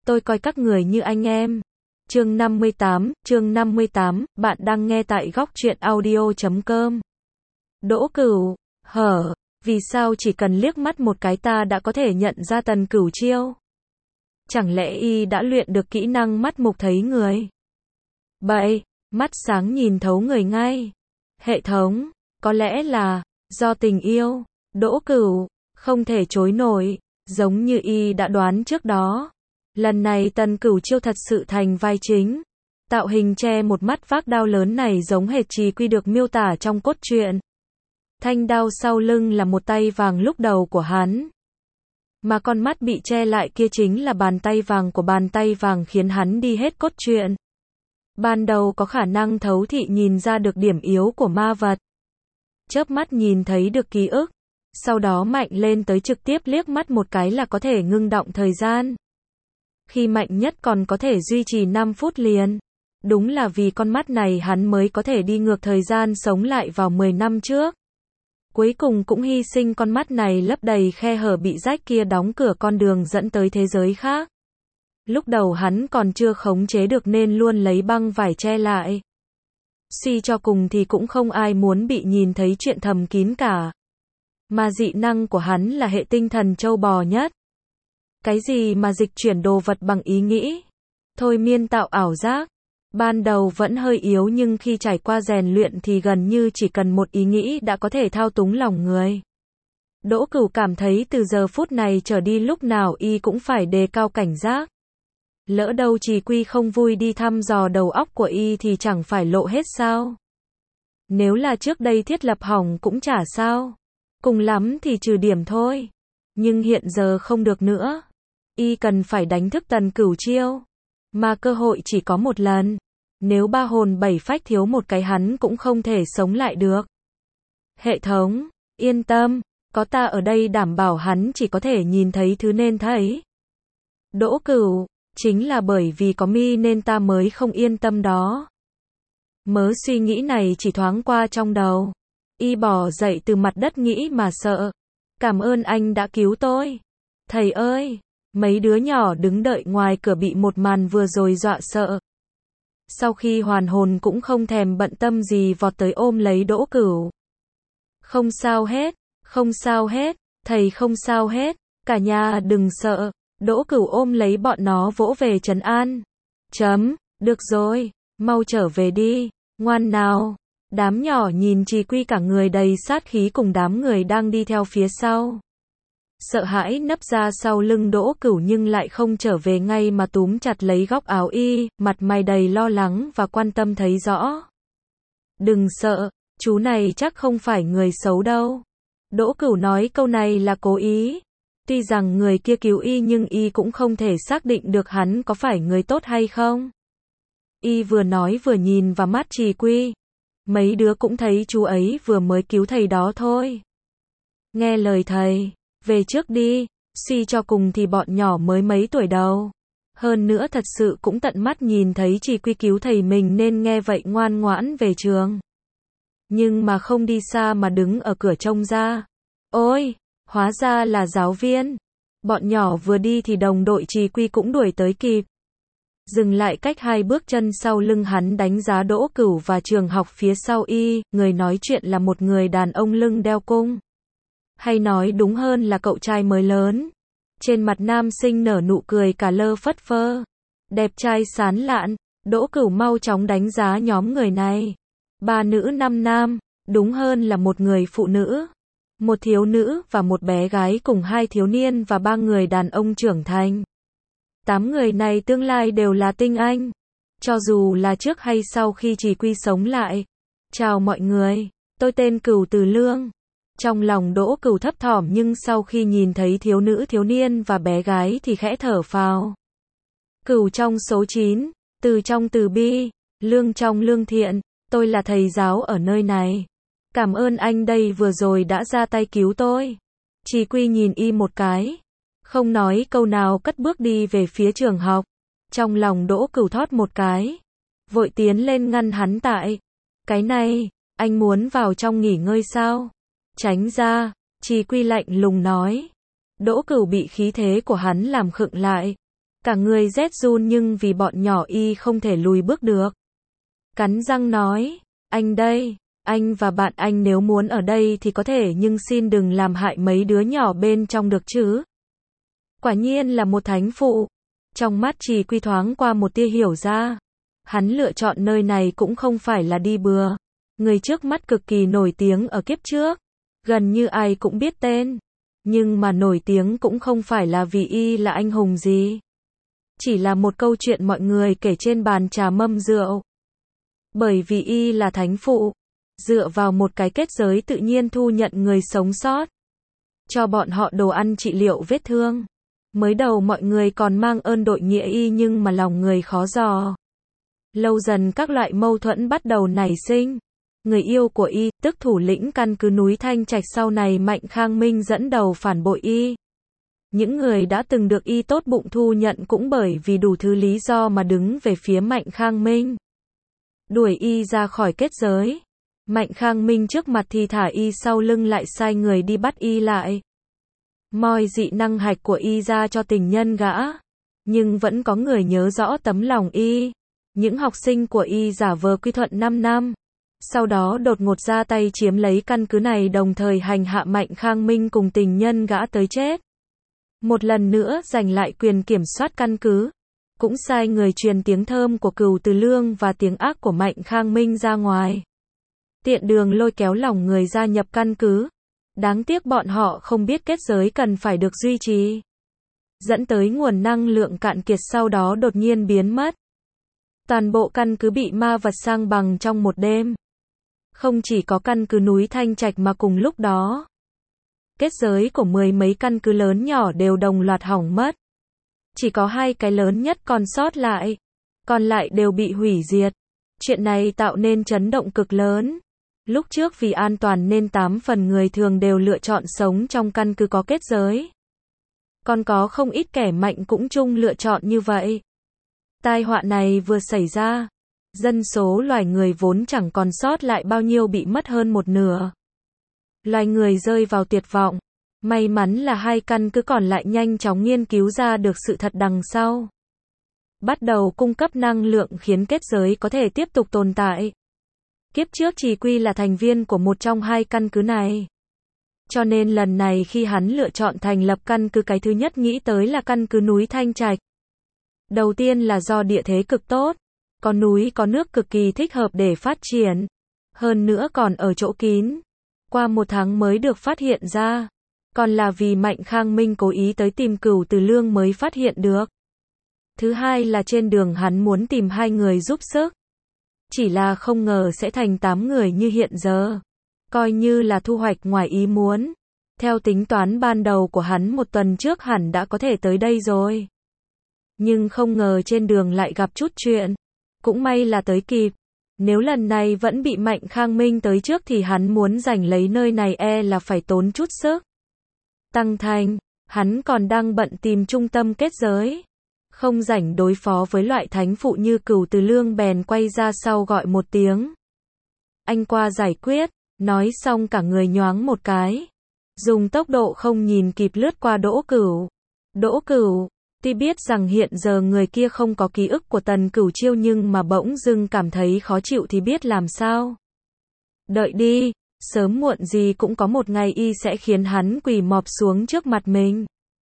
tôi coi các người như anh em. Chương 58, bạn đang nghe tại góc truyện audio.com. Đỗ Cửu, vì sao chỉ cần liếc mắt một cái ta đã có thể nhận ra Tần Cửu chiêu? Chẳng lẽ y đã luyện được kỹ năng mắt mục thấy người? Bậy, mắt sáng nhìn thấu người ngay. Hệ thống, có lẽ là do tình yêu. Đỗ Cửu, không thể chối nổi, giống như y đã đoán trước đó. Lần này Tần Cửu chiêu thật sự thành vai chính. Tạo hình che một mắt vác đao lớn này giống hệt Trì Quy được miêu tả trong cốt truyện. Thanh đao sau lưng là một tay vàng lúc đầu của hắn. Mà con mắt bị che lại kia chính là bàn tay vàng của bàn tay vàng khiến hắn đi hết cốt truyện. Ban đầu có khả năng thấu thị nhìn ra được điểm yếu của ma vật. Chớp mắt nhìn thấy được ký ức. Sau đó mạnh lên tới trực tiếp liếc mắt một cái là có thể ngưng đọng thời gian. Khi mạnh nhất còn có thể duy trì 5 phút liền. Đúng là vì con mắt này hắn mới có thể đi ngược thời gian sống lại vào 10 năm trước. Cuối cùng cũng hy sinh con mắt này lấp đầy khe hở bị rách kia đóng cửa con đường dẫn tới thế giới khác. Lúc đầu hắn còn chưa khống chế được nên luôn lấy băng vải che lại. Suy cho cùng thì cũng không ai muốn bị nhìn thấy chuyện thầm kín cả. Mà dị năng của hắn là hệ tinh thần trâu bò nhất. Cái gì mà dịch chuyển đồ vật bằng ý nghĩ? Thôi miên tạo ảo giác. Ban đầu vẫn hơi yếu nhưng khi trải qua rèn luyện thì gần như chỉ cần một ý nghĩ đã có thể thao túng lòng người. Đỗ Cửu cảm thấy từ giờ phút này trở đi lúc nào y cũng phải đề cao cảnh giác. Lỡ đâu Trì Quy không vui đi thăm dò đầu óc của y thì chẳng phải lộ hết sao? Nếu là trước đây thiết lập hỏng cũng chả sao. Cùng lắm thì trừ điểm thôi. Nhưng hiện giờ không được nữa. Y cần phải đánh thức Tần Cửu chiêu. Mà cơ hội chỉ có một lần. Nếu 3 hồn 7 phách thiếu một cái hắn cũng không thể sống lại được. Hệ thống, yên tâm, có ta ở đây đảm bảo hắn chỉ có thể nhìn thấy thứ nên thấy. Đỗ Cửu, chính là bởi vì có mi nên ta mới không yên tâm đó. Mớ suy nghĩ này chỉ thoáng qua trong đầu. Y bỏ dậy từ mặt đất nghĩ mà sợ. Cảm ơn anh đã cứu tôi. Thầy ơi! Mấy đứa nhỏ đứng đợi ngoài cửa bị một màn vừa rồi dọa sợ. Sau khi hoàn hồn cũng không thèm bận tâm gì vọt tới ôm lấy Đỗ Cửu. Không sao hết, không sao hết, thầy không sao hết, cả nhà đừng sợ. Đỗ Cửu ôm lấy bọn nó vỗ về trấn an. Được rồi, mau trở về đi, ngoan nào. Đám nhỏ nhìn Trì Quy cả người đầy sát khí cùng đám người đang đi theo phía sau. Sợ hãi nấp ra sau lưng Đỗ Cửu nhưng lại không trở về ngay mà túm chặt lấy góc áo y, mặt mày đầy lo lắng và quan tâm thấy rõ. Đừng sợ, chú này chắc không phải người xấu đâu. Đỗ Cửu nói câu này là cố ý. Tuy rằng người kia cứu y nhưng y cũng không thể xác định được hắn có phải người tốt hay không. Y vừa nói vừa nhìn vào mắt Trì Quy. Mấy đứa cũng thấy chú ấy vừa mới cứu thầy đó thôi. Nghe lời thầy. Về trước đi, suy cho cùng thì bọn nhỏ mới mấy tuổi đầu. Hơn nữa thật sự cũng tận mắt nhìn thấy Trì Quy cứu thầy mình nên nghe vậy ngoan ngoãn về trường. Nhưng mà không đi xa mà đứng ở cửa trông ra. Ôi, hóa ra là giáo viên. Bọn nhỏ vừa đi thì đồng đội Trì Quy cũng đuổi tới kịp. Dừng lại cách 2 bước chân sau lưng hắn đánh giá Đỗ Cửu và trường học phía sau y, người nói chuyện là một người đàn ông lưng đeo cung. Hay nói đúng hơn là cậu trai mới lớn. Trên mặt nam sinh nở nụ cười cả lơ phất phơ. Đẹp trai sán lạn. Đỗ Cửu mau chóng đánh giá nhóm người này. 3 nữ 5 nam. Đúng hơn là một người phụ nữ. Một thiếu nữ và một bé gái cùng 2 thiếu niên và 3 người đàn ông trưởng thành. 8 người này tương lai đều là tinh anh. Cho dù là trước hay sau khi Trì Quy sống lại. Chào mọi người. Tôi tên Cửu Từ Lương. Trong lòng Đỗ Cửu thấp thỏm nhưng sau khi nhìn thấy thiếu nữ thiếu niên và bé gái thì khẽ thở phào. Cửu trong số 9, Từ trong Từ bi, Lương trong Lương thiện, tôi là thầy giáo ở nơi này. Cảm ơn anh đây vừa rồi đã ra tay cứu tôi. Trì Quy nhìn y một cái. Không nói câu nào cất bước đi về phía trường học. Trong lòng Đỗ Cửu thót một cái. Vội tiến lên ngăn hắn tại. Cái này, anh muốn vào trong nghỉ ngơi sao? Tránh ra, Trì Quy lạnh lùng nói. Đỗ Cửu bị khí thế của hắn làm khựng lại. Cả người rét run nhưng vì bọn nhỏ y không thể lùi bước được. Cắn răng nói, anh đây, anh và bạn anh nếu muốn ở đây thì có thể nhưng xin đừng làm hại mấy đứa nhỏ bên trong được chứ. Quả nhiên là một thánh phụ. Trong mắt Trì Quy thoáng qua một tia hiểu ra. Hắn lựa chọn nơi này cũng không phải là đi bừa. Người trước mắt cực kỳ nổi tiếng ở kiếp trước. Gần như ai cũng biết tên. Nhưng mà nổi tiếng cũng không phải là vì y là anh hùng gì. Chỉ là một câu chuyện mọi người kể trên bàn trà mâm rượu. Bởi vì y là thánh phụ. Dựa vào một cái kết giới tự nhiên thu nhận người sống sót. Cho bọn họ đồ ăn trị liệu vết thương. Mới đầu mọi người còn mang ơn đội nghĩa y nhưng mà lòng người khó dò. Lâu dần các loại mâu thuẫn bắt đầu nảy sinh. Người yêu của y, tức thủ lĩnh căn cứ núi Thanh Trạch sau này Mạnh Khang Minh dẫn đầu phản bội y. Những người đã từng được y tốt bụng thu nhận cũng bởi vì đủ thứ lý do mà đứng về phía Mạnh Khang Minh. Đuổi y ra khỏi kết giới. Mạnh Khang Minh trước mặt thì thả y sau lưng lại sai người đi bắt y lại. Moi dị năng hạch của y ra cho tình nhân gã. Nhưng vẫn có người nhớ rõ tấm lòng y. Những học sinh của y giả vờ quy thuận 5 năm. Sau đó đột ngột ra tay chiếm lấy căn cứ này đồng thời hành hạ Mạnh Khang Minh cùng tình nhân gã tới chết. Một lần nữa giành lại quyền kiểm soát căn cứ. Cũng sai người truyền tiếng thơm của Cửu Từ Lương và tiếng ác của Mạnh Khang Minh ra ngoài. Tiện đường lôi kéo lòng người gia nhập căn cứ. Đáng tiếc bọn họ không biết kết giới cần phải được duy trì. Dẫn tới nguồn năng lượng cạn kiệt sau đó đột nhiên biến mất. Toàn bộ căn cứ bị ma vật sang bằng trong một đêm. Không chỉ có căn cứ núi Thanh Trạch mà cùng lúc đó. Kết giới của mười mấy căn cứ lớn nhỏ đều đồng loạt hỏng mất. Chỉ có 2 cái lớn nhất còn sót lại. Còn lại đều bị hủy diệt. Chuyện này tạo nên chấn động cực lớn. Lúc trước vì an toàn nên 8 phần người thường đều lựa chọn sống trong căn cứ có kết giới. Còn có không ít kẻ mạnh cũng chung lựa chọn như vậy. Tai họa này vừa xảy ra. Dân số loài người vốn chẳng còn sót lại bao nhiêu bị mất hơn một nửa. Loài người rơi vào tuyệt vọng. May mắn là 2 căn cứ còn lại nhanh chóng nghiên cứu ra được sự thật đằng sau. Bắt đầu cung cấp năng lượng khiến kết giới có thể tiếp tục tồn tại. Kiếp trước Trì Quy là thành viên của một trong 2 căn cứ này. Cho nên lần này khi hắn lựa chọn thành lập căn cứ cái thứ nhất nghĩ tới là căn cứ núi Thanh Trạch. Đầu tiên là do địa thế cực tốt. Có núi có nước cực kỳ thích hợp để phát triển. Hơn nữa còn ở chỗ kín. Qua 1 tháng mới được phát hiện ra. Còn là vì Mạnh Khang Minh cố ý tới tìm Cửu Từ Lương mới phát hiện được. Thứ hai là trên đường hắn muốn tìm 2 người giúp sức. Chỉ là không ngờ sẽ thành 8 người như hiện giờ. Coi như là thu hoạch ngoài ý muốn. Theo tính toán ban đầu của hắn 1 tuần trước hẳn đã có thể tới đây rồi. Nhưng không ngờ trên đường lại gặp chút chuyện. Cũng may là tới kịp. Nếu lần này vẫn bị Mạnh Khang Minh tới trước thì hắn muốn giành lấy nơi này là phải tốn chút sức. Tăng Thành, hắn còn đang bận tìm trung tâm kết giới. Không rảnh đối phó với loại thánh phụ như Cửu Từ Lương bèn quay ra sau gọi một tiếng. Anh qua giải quyết, nói xong cả người nhoáng một cái. Dùng tốc độ không nhìn kịp lướt qua Đỗ Cửu. Đỗ Cửu, tuy biết rằng hiện giờ người kia không có ký ức của Tần Cửu Chiêu nhưng mà bỗng dưng cảm thấy khó chịu thì biết làm sao. Đợi đi, sớm muộn gì cũng có một ngày y sẽ khiến hắn quỳ mọp xuống trước mặt mình.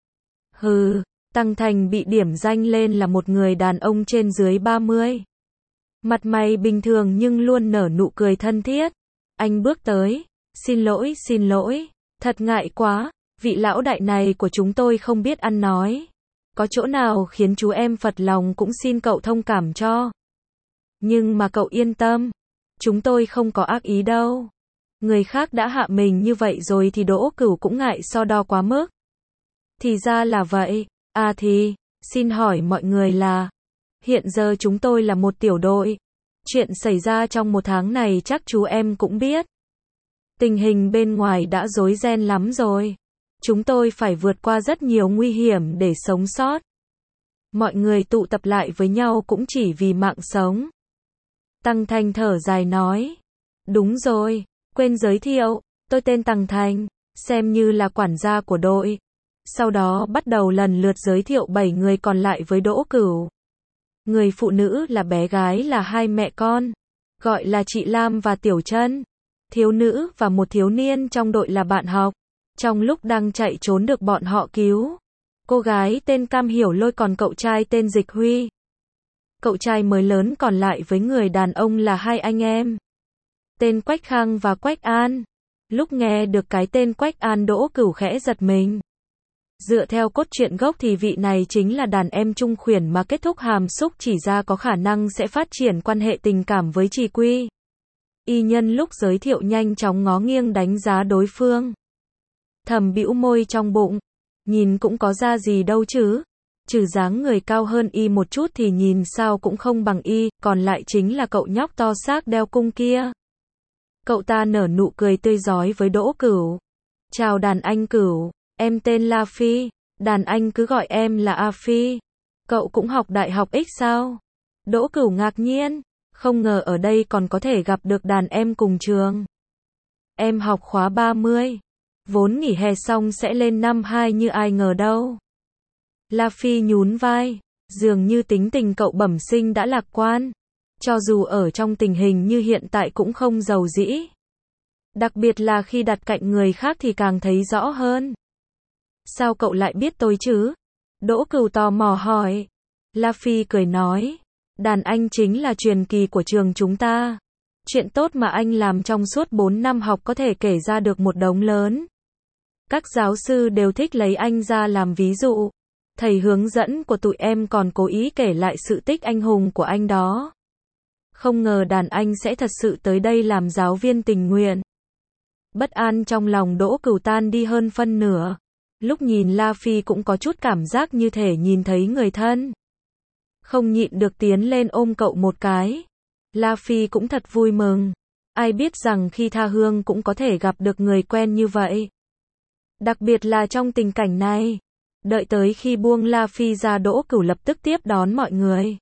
Hừ. Tăng Thành bị điểm danh lên là một người đàn ông trên dưới 30. Mặt mày bình thường nhưng luôn nở nụ cười thân thiết. Anh bước tới. Xin lỗi. Thật ngại quá. Vị lão đại này của chúng tôi không biết ăn nói. Có chỗ nào khiến chú em phật lòng cũng xin cậu thông cảm cho. Nhưng mà cậu yên tâm. Chúng tôi không có ác ý đâu. Người khác đã hạ mình như vậy rồi thì Đỗ Cửu cũng ngại so đo quá mức. Thì ra là vậy. À thì, xin hỏi mọi người là, hiện giờ chúng tôi là một tiểu đội. Chuyện xảy ra trong 1 tháng này chắc chú em cũng biết. Tình hình bên ngoài đã rối ren lắm rồi. Chúng tôi phải vượt qua rất nhiều nguy hiểm để sống sót. Mọi người tụ tập lại với nhau cũng chỉ vì mạng sống. Tăng Thành thở dài nói. Đúng rồi, quên giới thiệu, tôi tên Tăng Thành, xem như là quản gia của đội. Sau đó bắt đầu lần lượt giới thiệu 7 người còn lại với Đỗ Cửu. Người phụ nữ là bé gái là hai mẹ con, gọi là chị Lam và Tiểu Trân. Thiếu nữ và một thiếu niên trong đội là bạn học. Trong lúc đang chạy trốn được bọn họ cứu. Cô gái tên Cam Hiểu Lôi còn cậu trai tên Dịch Huy. Cậu trai mới lớn còn lại với người đàn ông là hai anh em. Tên Quách Khang và Quách An. Lúc nghe được cái tên Quách An, Đỗ Cửu khẽ giật mình. Dựa theo cốt truyện gốc thì vị này chính là đàn em trung khuyển mà kết thúc hàm xúc chỉ ra có khả năng sẽ phát triển quan hệ tình cảm với Trì Quy. Y nhân lúc giới thiệu nhanh chóng ngó nghiêng đánh giá đối phương. Thầm bĩu môi trong bụng. Nhìn cũng có ra gì đâu chứ. Trừ dáng người cao hơn y một chút thì nhìn sao cũng không bằng y, còn lại chính là cậu nhóc to xác đeo cung kia. Cậu ta nở nụ cười tươi rói với Đỗ Cửu. Chào đàn anh Cửu, em tên La Phi, đàn anh cứ gọi em là A Phi. Cậu cũng học đại học X sao? Đỗ Cửu ngạc nhiên, không ngờ ở đây còn có thể gặp được đàn em cùng trường. Em học khóa 30, vốn nghỉ hè xong sẽ lên năm 2 như ai ngờ đâu. La Phi nhún vai, dường như tính tình cậu bẩm sinh đã lạc quan. Cho dù ở trong tình hình như hiện tại cũng không giàu dĩ. Đặc biệt là khi đặt cạnh người khác thì càng thấy rõ hơn. Sao cậu lại biết tôi chứ? Đỗ Cửu tò mò hỏi. La Phi cười nói. Đàn anh chính là truyền kỳ của trường chúng ta. Chuyện tốt mà anh làm trong suốt 4 năm học có thể kể ra được một đống lớn. Các giáo sư đều thích lấy anh ra làm ví dụ. Thầy hướng dẫn của tụi em còn cố ý kể lại sự tích anh hùng của anh đó. Không ngờ đàn anh sẽ thật sự tới đây làm giáo viên tình nguyện. Bất an trong lòng Đỗ Cửu tan đi hơn phân nửa. Lúc nhìn La Phi cũng có chút cảm giác như thể nhìn thấy người thân. Không nhịn được tiến lên ôm cậu một cái. La Phi cũng thật vui mừng. Ai biết rằng khi tha hương cũng có thể gặp được người quen như vậy. Đặc biệt là trong tình cảnh này. Đợi tới khi buông La Phi ra, Đỗ Cửu lập tức tiếp đón mọi người.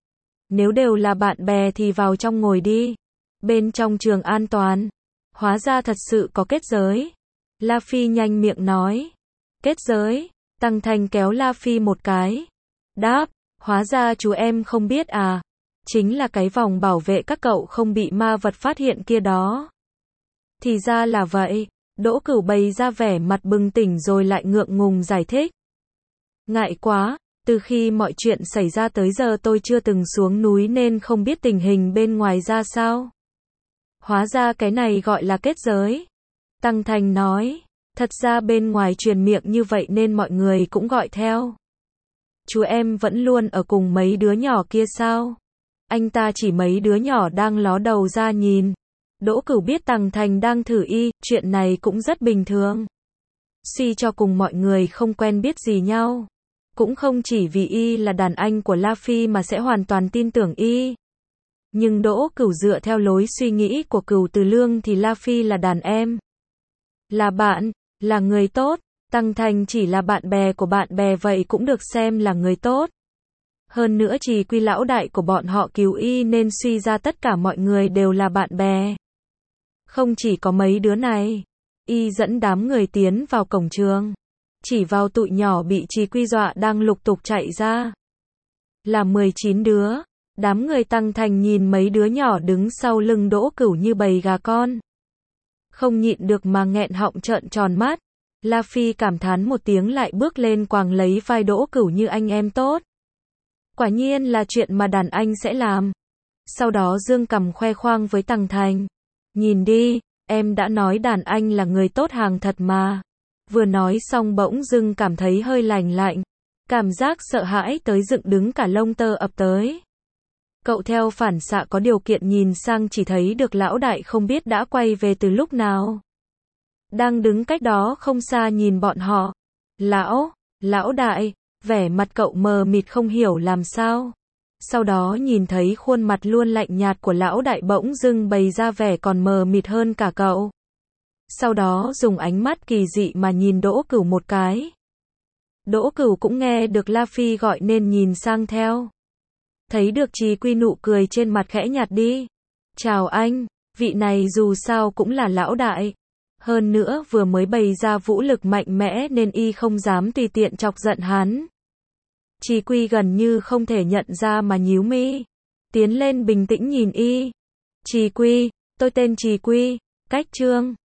Nếu đều là bạn bè thì vào trong ngồi đi. Bên trong trường an toàn. Hóa ra thật sự có kết giới. La Phi nhanh miệng nói. Kết giới? Tăng Thành kéo La Phi một cái. Đáp, hóa ra chú em không biết à. Chính là cái vòng bảo vệ các cậu không bị ma vật phát hiện kia đó. Thì ra là vậy. Đỗ Cửu bày ra vẻ mặt bừng tỉnh rồi lại ngượng ngùng giải thích. Ngại quá, từ khi mọi chuyện xảy ra tới giờ tôi chưa từng xuống núi nên không biết tình hình bên ngoài ra sao. Hóa ra cái này gọi là kết giới. Tăng Thành nói, thật ra bên ngoài truyền miệng như vậy nên mọi người cũng gọi theo. Chú em vẫn luôn ở cùng mấy đứa nhỏ kia sao? Anh ta chỉ mấy đứa nhỏ đang ló đầu ra nhìn. Đỗ Cửu biết Tăng Thành đang thử y, chuyện này cũng rất bình thường. Suy cho cùng mọi người không quen biết gì nhau. Cũng không chỉ vì y là đàn anh của La Phi mà sẽ hoàn toàn tin tưởng y. Nhưng Đỗ Cửu dựa theo lối suy nghĩ của Cửu Từ Lương thì La Phi là đàn em. Là bạn, là người tốt. Tăng Thành chỉ là bạn bè của bạn bè vậy cũng được xem là người tốt. Hơn nữa Trì Quy lão đại của bọn họ cứu y nên suy ra tất cả mọi người đều là bạn bè. Không chỉ có mấy đứa này. Y dẫn đám người tiến vào cổng trường. Chỉ vào tụi nhỏ bị Trì Quy dọa đang lục tục chạy ra. Là 19 đứa. Đám người Tăng Thành nhìn mấy đứa nhỏ đứng sau lưng Đỗ Cửu như bầy gà con. Không nhịn được mà nghẹn họng trợn tròn mắt. La Phi cảm thán một tiếng lại bước lên quàng lấy vai Đỗ Cửu như anh em tốt. Quả nhiên là chuyện mà đàn anh sẽ làm. Sau đó dương cằm khoe khoang với Tăng Thành. Nhìn đi, em đã nói đàn anh là người tốt hàng thật mà. Vừa nói xong bỗng dưng cảm thấy hơi lành lạnh. Cảm giác sợ hãi tới dựng đứng cả lông tơ ập tới. Cậu theo phản xạ có điều kiện nhìn sang chỉ thấy được lão đại không biết đã quay về từ lúc nào. Đang đứng cách đó không xa nhìn bọn họ. Lão đại, vẻ mặt cậu mờ mịt không hiểu làm sao. Sau đó nhìn thấy khuôn mặt luôn lạnh nhạt của lão đại bỗng dưng bày ra vẻ còn mờ mịt hơn cả cậu. Sau đó dùng ánh mắt kỳ dị mà nhìn Đỗ Cửu một cái. Đỗ Cửu cũng nghe được La Phi gọi nên nhìn sang theo. Thấy được Trì Quy nụ cười trên mặt khẽ nhạt đi. Chào anh, vị này dù sao cũng là lão đại. hơn nữa vừa mới bày ra vũ lực mạnh mẽ nên y không dám tùy tiện chọc giận hắn. Trì Quy gần như không thể nhận ra mà nhíu mi, tiến lên bình tĩnh nhìn y. Trì Quy, tôi tên Trì Quy, cách Trương.